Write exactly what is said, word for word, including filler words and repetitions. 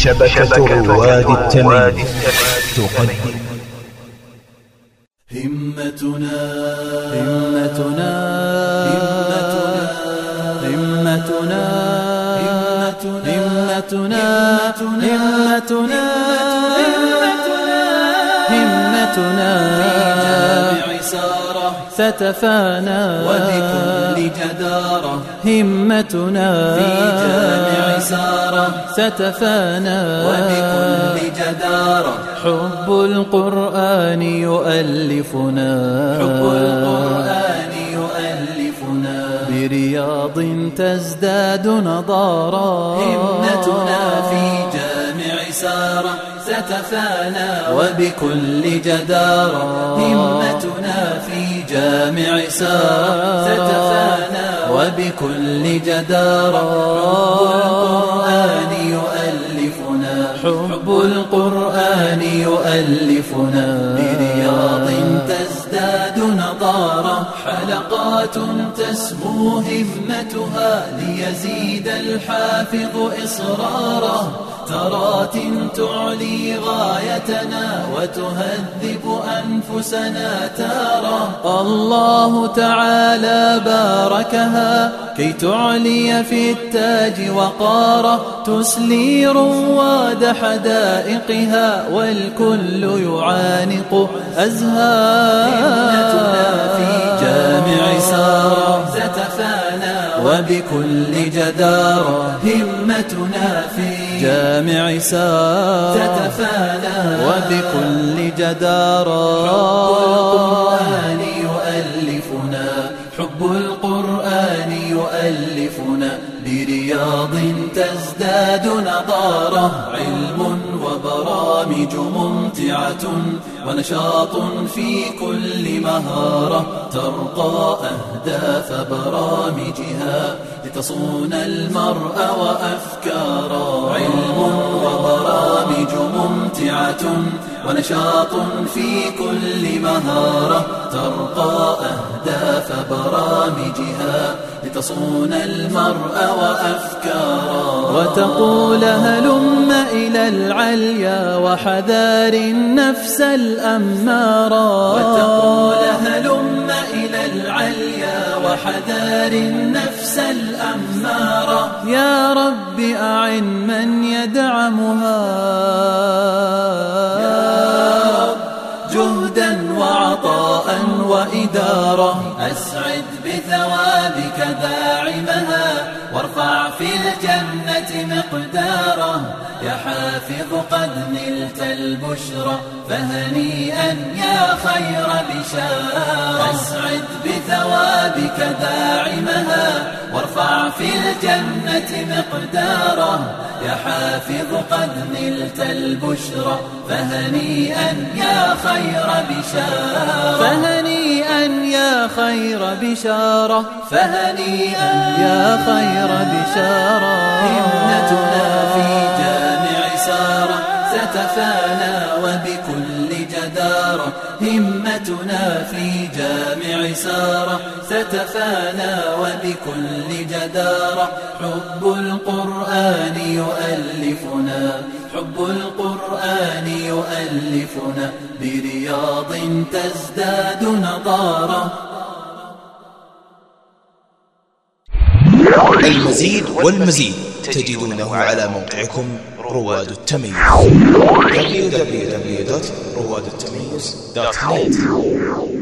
شبكة رواد التمييز تقدم همتنا همتنا همتنا همتنا همتنا همتنا في جامع سارة ستفانى وبكل جدارة همتنا في جامع سارة ستفانى وبكل جدارة حب القرآن يؤلفنا حب القرآن يؤلفنا برياض تزداد نضارا همتنا في جامع سارة ستفانى وبكل جدارة همتنا في جامع سارة ستفانى وبكل جدارة حب القرآن يؤلفنا برياض تزداد نضارة حلقات تسمو همتها ليزيد الحافظ إصرارا ترات تعلي غايتنا وتهذب أنفسنا تارا الله تعالى باركها كي تعلي في التاج وقارا تسلي رواد حدائقها والكل يعانق أزهارنا في جامع سارة ستفانى وبكل جدارة همتنا في جامع سارة ستفانى وبكل جدارة حب القرآن يؤلفنا حب القرآن يؤلفنا برياض تزداد نضارة علم وبرامج ممتعة ونشاط في كل مهارة ترقى أهداف برامجها لتصون المرء وأفكارا علم وبرامج ممتعة ونشاط في كل مهارة ترقى أهداف برامجها لتصون المرء وأفكارا وتقول هلم إلى العليا وحذار النفس الأمارا وتقول هلم إلى العليا وحذار النفس الأمارا يا رب أعن من يدعمها يا رب جهدا وعطاء وإدارة أسعد بثوابك داعمها وارفع في الجنة مقداره يا حافظ قد نلت البشرى فهنيئا يا خير بشارة أسعد بثوابك داعمها وارفع في الجنة مقداره يا حافظ قد نلت البشرى فهنيئا يا خير بشارة فهنيئا يا خير بشارة فهنيئا يا خير بشارة همتنا في جامع سارة ستفانى وبكل جدارة همتنا في جامع سارة ستفانى وبكل جدارة حب القرآن يؤلفنا حب القرآن يؤلفنا برياض تزداد نضارة المزيد والمزيد تجدونه على موقعكم رواد التمييز دبليو دبليو دبليو دوت رواد التمييز دوت نت.